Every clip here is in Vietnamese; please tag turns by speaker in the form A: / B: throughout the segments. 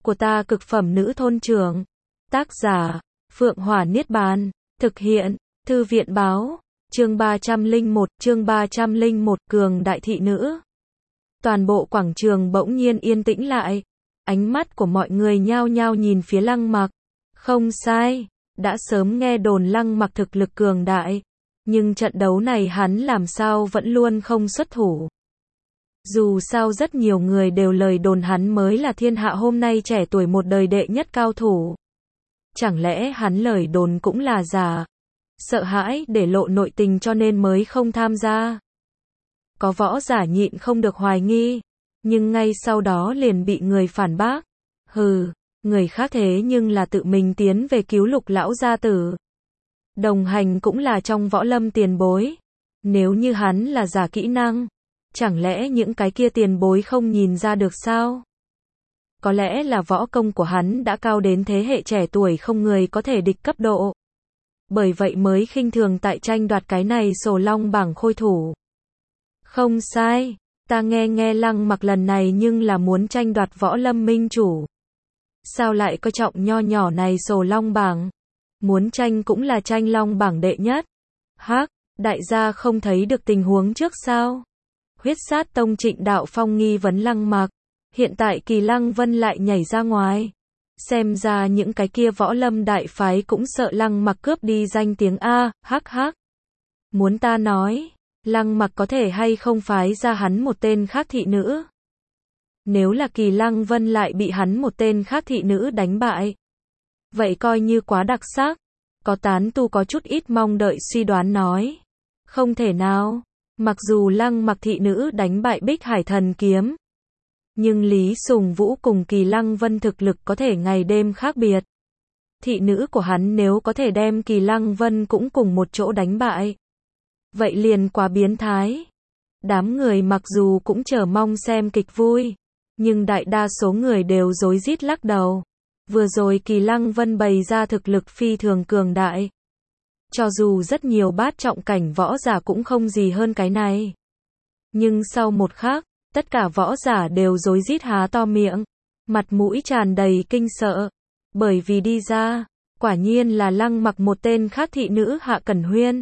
A: của ta cực phẩm nữ thôn trưởng. Tác giả, Phượng Hỏa Niết Bàn. Thực hiện, Thư viện Báo. Chương 301, Cường Đại Thị Nữ. Toàn bộ quảng trường bỗng nhiên yên tĩnh lại. Ánh mắt của mọi người nhao nhao nhìn phía Lăng Mặc. Không sai, đã sớm nghe đồn Lăng Mặc thực lực cường đại. Nhưng trận đấu này hắn làm sao vẫn luôn không xuất thủ. Dù sao rất nhiều người đều lời đồn hắn mới là thiên hạ hôm nay trẻ tuổi một đời đệ nhất cao thủ. Chẳng lẽ hắn lời đồn cũng là giả? Sợ hãi để lộ nội tình cho nên mới không tham gia. Có võ giả nhịn không được hoài nghi, nhưng ngay sau đó liền bị người phản bác. Hừ, người khác thế nhưng là tự mình tiến về cứu Lục lão gia tử. Đồng hành cũng là trong võ lâm tiền bối. Nếu như hắn là giả kỹ năng, chẳng lẽ những cái kia tiền bối không nhìn ra được sao? Có lẽ là võ công của hắn đã cao đến thế hệ trẻ tuổi không người có thể địch cấp độ. Bởi vậy mới khinh thường tại tranh đoạt cái này sổ long bảng khôi thủ. Không sai, ta nghe Lăng Mặc lần này nhưng là muốn tranh đoạt võ lâm minh chủ. Sao lại coi trọng nho nhỏ này sổ long bảng? Muốn tranh cũng là tranh long bảng đệ nhất. Hắc, đại gia không thấy được tình huống trước sao? Huyết Sát Tông Trịnh Đạo Phong nghi vấn Lăng Mặc. Hiện tại Kỳ Lăng Vân lại nhảy ra ngoài. Xem ra những cái kia võ lâm đại phái cũng sợ Lăng Mặc cướp đi danh tiếng A, hắc hắc. Muốn ta nói, Lăng Mặc có thể hay không phái ra hắn một tên khác thị nữ? Nếu là Kỳ Lăng Vân lại bị hắn một tên khác thị nữ đánh bại, vậy coi như quá đặc sắc. Có tán tu có chút ít mong đợi suy đoán nói. Không thể nào, mặc dù Lăng Mặc thị nữ đánh bại Bích Hải Thần Kiếm, nhưng Lý Sùng Vũ cùng Kỳ Lăng Vân thực lực có thể ngày đêm khác biệt. Thị nữ của hắn nếu có thể đem Kỳ Lăng Vân cũng cùng một chỗ đánh bại, vậy liền quá biến thái. Đám người mặc dù cũng chờ mong xem kịch vui, nhưng đại đa số người đều rối rít lắc đầu. Vừa rồi Kỳ Lăng Vân bày ra thực lực phi thường cường đại. Cho dù rất nhiều bát trọng cảnh võ giả cũng không gì hơn cái này. Nhưng sau một khắc, tất cả võ giả đều rối rít há to miệng, mặt mũi tràn đầy kinh sợ. Bởi vì đi ra, quả nhiên là Lăng Mặc một tên khác thị nữ Hạ Cẩn Huyên.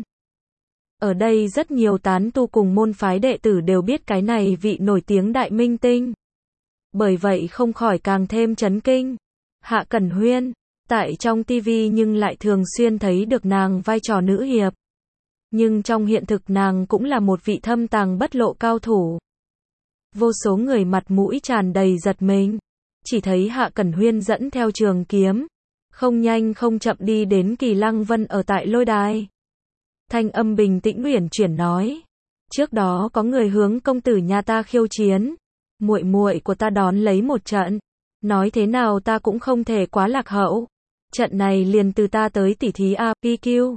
A: Ở đây rất nhiều tán tu cùng môn phái đệ tử đều biết cái này vị nổi tiếng đại minh tinh. Bởi vậy không khỏi càng thêm chấn kinh. Hạ Cẩn Huyên, tại trong TV nhưng lại thường xuyên thấy được nàng vai trò nữ hiệp. Nhưng trong hiện thực nàng cũng là một vị thâm tàng bất lộ cao thủ. Vô số người mặt mũi tràn đầy giật mình. Chỉ thấy Hạ Cẩn Huyên dẫn theo trường kiếm, không nhanh không chậm đi đến Kỳ Lăng Vân ở tại lôi đài. Thanh âm bình tĩnh uyển chuyển nói. Trước đó có người hướng công tử nhà ta khiêu chiến. Muội muội của ta đón lấy một trận. Nói thế nào ta cũng không thể quá lạc hậu. Trận này liền từ ta tới tỉ thí APQ.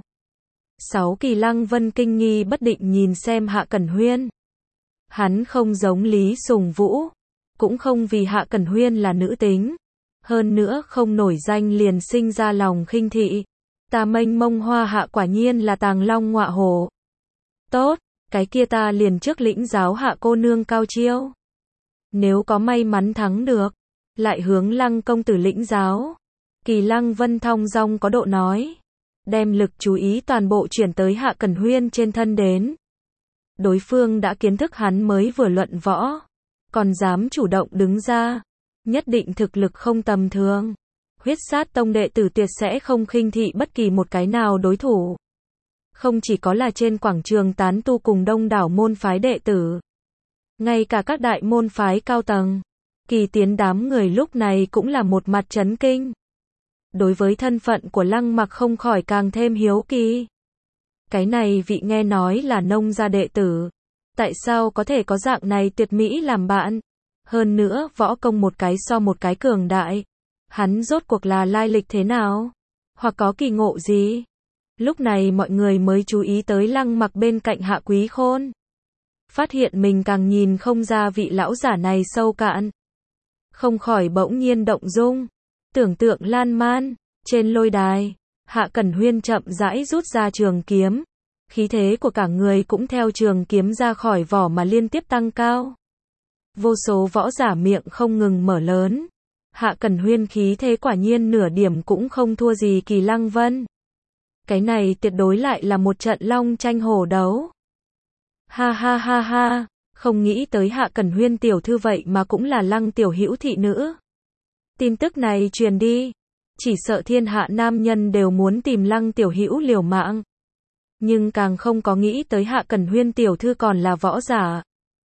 A: 6 Kỳ Lăng Vân kinh nghi bất định nhìn xem Hạ Cẩn Huyên. Hắn không giống Lý Sùng Vũ, cũng không vì Hạ Cẩn Huyên là nữ tính. Hơn nữa không nổi danh liền sinh ra lòng khinh thị. Ta mênh mông hoa hạ quả nhiên là tàng long ngọa hổ. Tốt, cái kia ta liền trước lĩnh giáo Hạ cô nương cao chiêu. Nếu có may mắn thắng được, lại hướng Lăng công tử lĩnh giáo. Kỳ Lăng Vân thong dong có độ nói, đem lực chú ý toàn bộ chuyển tới Hạ Cẩn Huyên trên thân đến. Đối phương đã kiến thức hắn mới vừa luận võ, còn dám chủ động đứng ra, nhất định thực lực không tầm thường. Huyết Sát Tông đệ tử tuyệt sẽ không khinh thị bất kỳ một cái nào đối thủ. Không chỉ có là trên quảng trường tán tu cùng đông đảo môn phái đệ tử, ngay cả các đại môn phái cao tầng, Kỳ Tiến đám người lúc này cũng là một mặt chấn kinh. Đối với thân phận của Lăng Mặc không khỏi càng thêm hiếu kỳ. Cái này vị nghe nói là nông gia đệ tử, tại sao có thể có dạng này tuyệt mỹ làm bạn? Hơn nữa võ công một cái so một cái cường đại. Hắn rốt cuộc là lai lịch thế nào? Hoặc có kỳ ngộ gì? Lúc này mọi người mới chú ý tới Lăng Mặc bên cạnh Hạ Quý Khôn. Phát hiện mình càng nhìn không ra vị lão giả này sâu cạn. Không khỏi bỗng nhiên động dung. Tưởng tượng lan man, trên lôi đài, Hạ Cẩn Huyên chậm rãi rút ra trường kiếm. Khí thế của cả người cũng theo trường kiếm ra khỏi vỏ mà liên tiếp tăng cao. Vô số võ giả miệng không ngừng mở lớn. Hạ Cẩn Huyên khí thế quả nhiên nửa điểm cũng không thua gì Kỳ Lăng Vân. Cái này tuyệt đối lại là một trận long tranh hổ đấu. Ha ha ha ha, không nghĩ tới Hạ Cẩn Huyên tiểu thư vậy mà cũng là Lăng tiểu hữu thị nữ. Tin tức này truyền đi, chỉ sợ thiên hạ nam nhân đều muốn tìm Lăng tiểu hữu liều mạng. Nhưng càng không có nghĩ tới Hạ Cẩn Huyên tiểu thư còn là võ giả.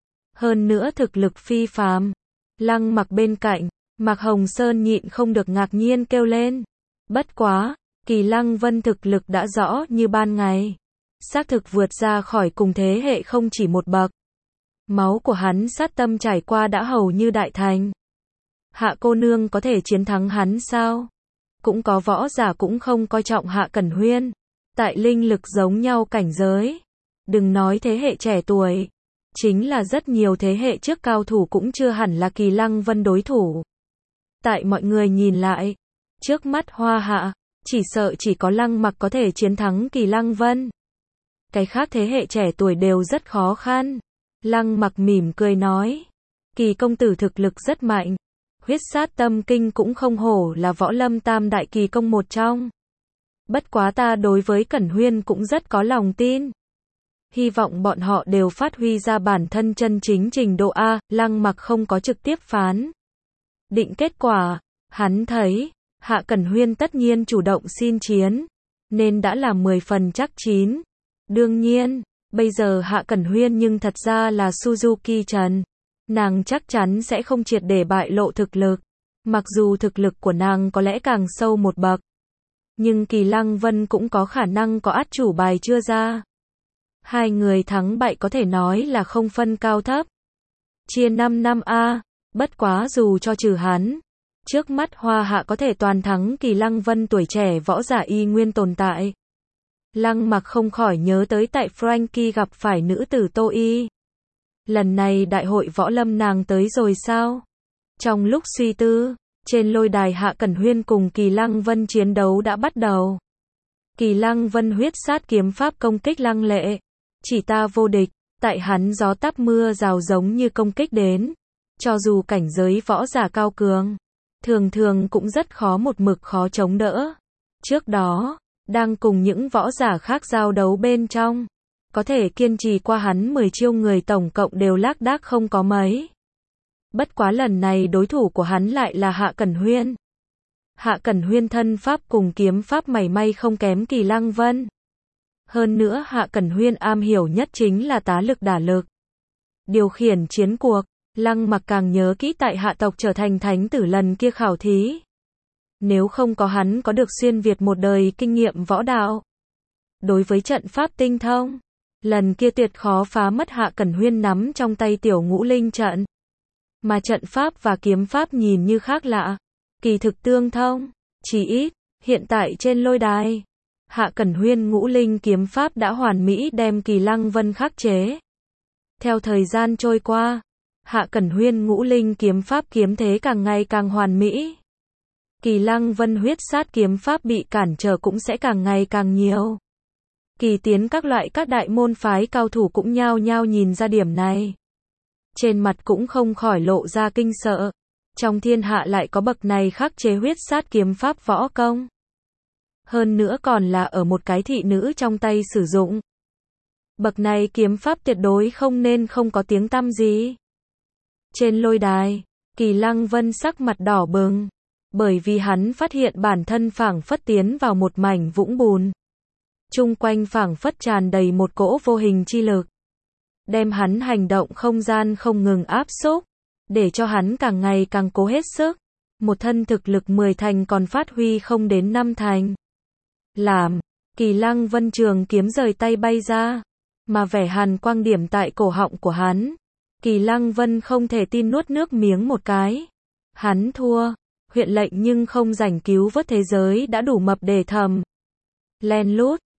A: Hơn nữa thực lực phi phàm. Lăng Mặc bên cạnh, Mạc Hồng Sơn nhịn không được ngạc nhiên kêu lên. Bất quá, Kỳ Lăng Vân thực lực đã rõ như ban ngày. Xác thực vượt ra khỏi cùng thế hệ không chỉ một bậc. Máu của hắn sát tâm trải qua đã hầu như đại thành. Hạ cô nương có thể chiến thắng hắn sao? Cũng có võ giả cũng không coi trọng Hạ Cẩn Huyên. Tại linh lực giống nhau cảnh giới. Đừng nói thế hệ trẻ tuổi. Chính là rất nhiều thế hệ trước cao thủ cũng chưa hẳn là Kỳ Lăng Vân đối thủ. Tại mọi người nhìn lại, trước mắt Hoa Hạ, chỉ sợ chỉ có Lăng Mặc có thể chiến thắng Kỳ Lăng Vân. Cái khác thế hệ trẻ tuổi đều rất khó khăn. Lăng Mặc mỉm cười nói, Kỳ công tử thực lực rất mạnh. Huyết sát tâm kinh cũng không hổ là võ lâm tam đại kỳ công một trong. Bất quá ta đối với Cẩn Huyên cũng rất có lòng tin. Hy vọng bọn họ đều phát huy ra bản thân chân chính trình độ A. Lăng Mặc không có trực tiếp phán định kết quả. Hắn thấy, Hạ Cẩn Huyên tất nhiên chủ động xin chiến, nên đã là 10 phần chắc chín. Đương nhiên, bây giờ Hạ Cẩn Huyên nhưng thật ra là Suzuki Trần. Nàng chắc chắn sẽ không triệt để bại lộ thực lực. Mặc dù thực lực của nàng có lẽ càng sâu một bậc. Nhưng Kỳ Lăng Vân cũng có khả năng có át chủ bài chưa ra. Hai người thắng bại có thể nói là không phân cao thấp. Chia 5 năm A, bất quá dù cho trừ hắn. Trước mắt Hoa Hạ có thể toàn thắng Kỳ Lăng Vân tuổi trẻ võ giả y nguyên tồn tại. Lăng Mặc không khỏi nhớ tới tại Frankie gặp phải nữ tử Tô Y. Lần này đại hội võ lâm nàng tới rồi sao? Trong lúc suy tư, trên lôi đài Hạ Cẩn Huyên cùng Kỳ Lăng Vân chiến đấu đã bắt đầu. Kỳ Lăng Vân huyết sát kiếm pháp công kích lăng lệ. Chỉ ta vô địch, tại hắn gió táp mưa rào giống như công kích đến. Cho dù cảnh giới võ giả cao cường, thường thường cũng rất khó một mực khó chống đỡ. Trước đó, đang cùng những võ giả khác giao đấu bên trong. Có thể kiên trì qua hắn 10 chiêu người tổng cộng đều lác đác không có mấy. Bất quá lần này đối thủ của hắn lại là Hạ Cẩn Huyên. Hạ Cẩn Huyên thân pháp cùng kiếm pháp mảy may không kém Kỳ Lăng Vân. Hơn nữa Hạ Cẩn Huyên am hiểu nhất chính là tá lực đả lực. Điều khiển chiến cuộc, Lăng Mặc càng nhớ kỹ tại Hạ tộc trở thành thánh tử lần kia khảo thí. Nếu không có hắn có được xuyên Việt một đời kinh nghiệm võ đạo. Đối với trận pháp tinh thông, lần kia tuyệt khó phá mất Hạ Cẩn Huyên nắm trong tay tiểu ngũ linh trận. Mà trận pháp và kiếm pháp nhìn như khác lạ, kỳ thực tương thông, chỉ ít, hiện tại trên lôi đài. Hạ Cẩn Huyên ngũ linh kiếm pháp đã hoàn mỹ đem Kỳ Lăng Vân khắc chế. Theo thời gian trôi qua, Hạ Cẩn Huyên ngũ linh kiếm pháp kiếm thế càng ngày càng hoàn mỹ. Kỳ Lăng Vân huyết sát kiếm pháp bị cản trở cũng sẽ càng ngày càng nhiều. Kỳ tiến các đại môn phái cao thủ cũng nhao nhao nhìn ra điểm này. Trên mặt cũng không khỏi lộ ra kinh sợ. Trong thiên hạ lại có bậc này khắc chế huyết sát kiếm pháp võ công. Hơn nữa còn là ở một cái thị nữ trong tay sử dụng. Bậc này kiếm pháp tuyệt đối không nên không có tiếng tăm gì. Trên lôi đài, Kỳ Lăng Vân sắc mặt đỏ bừng. Bởi vì hắn phát hiện bản thân phảng phất tiến vào một mảnh vũng bùn. Chung quanh phảng phất tràn đầy một cỗ vô hình chi lực. Đem hắn hành động không gian không ngừng áp xúc. Để cho hắn càng ngày càng cố hết sức. Một thân thực lực 10 thành còn phát huy không đến 5 thành. Làm, Kỳ Lăng Vân trường kiếm rời tay bay ra. Mà vẻ hàn quang điểm tại cổ họng của hắn. Kỳ Lăng Vân không thể tin nuốt nước miếng một cái. Hắn thua. Huyện lệnh nhưng không rảnh cứu vớt thế giới đã đủ mập để thầm. Len lút,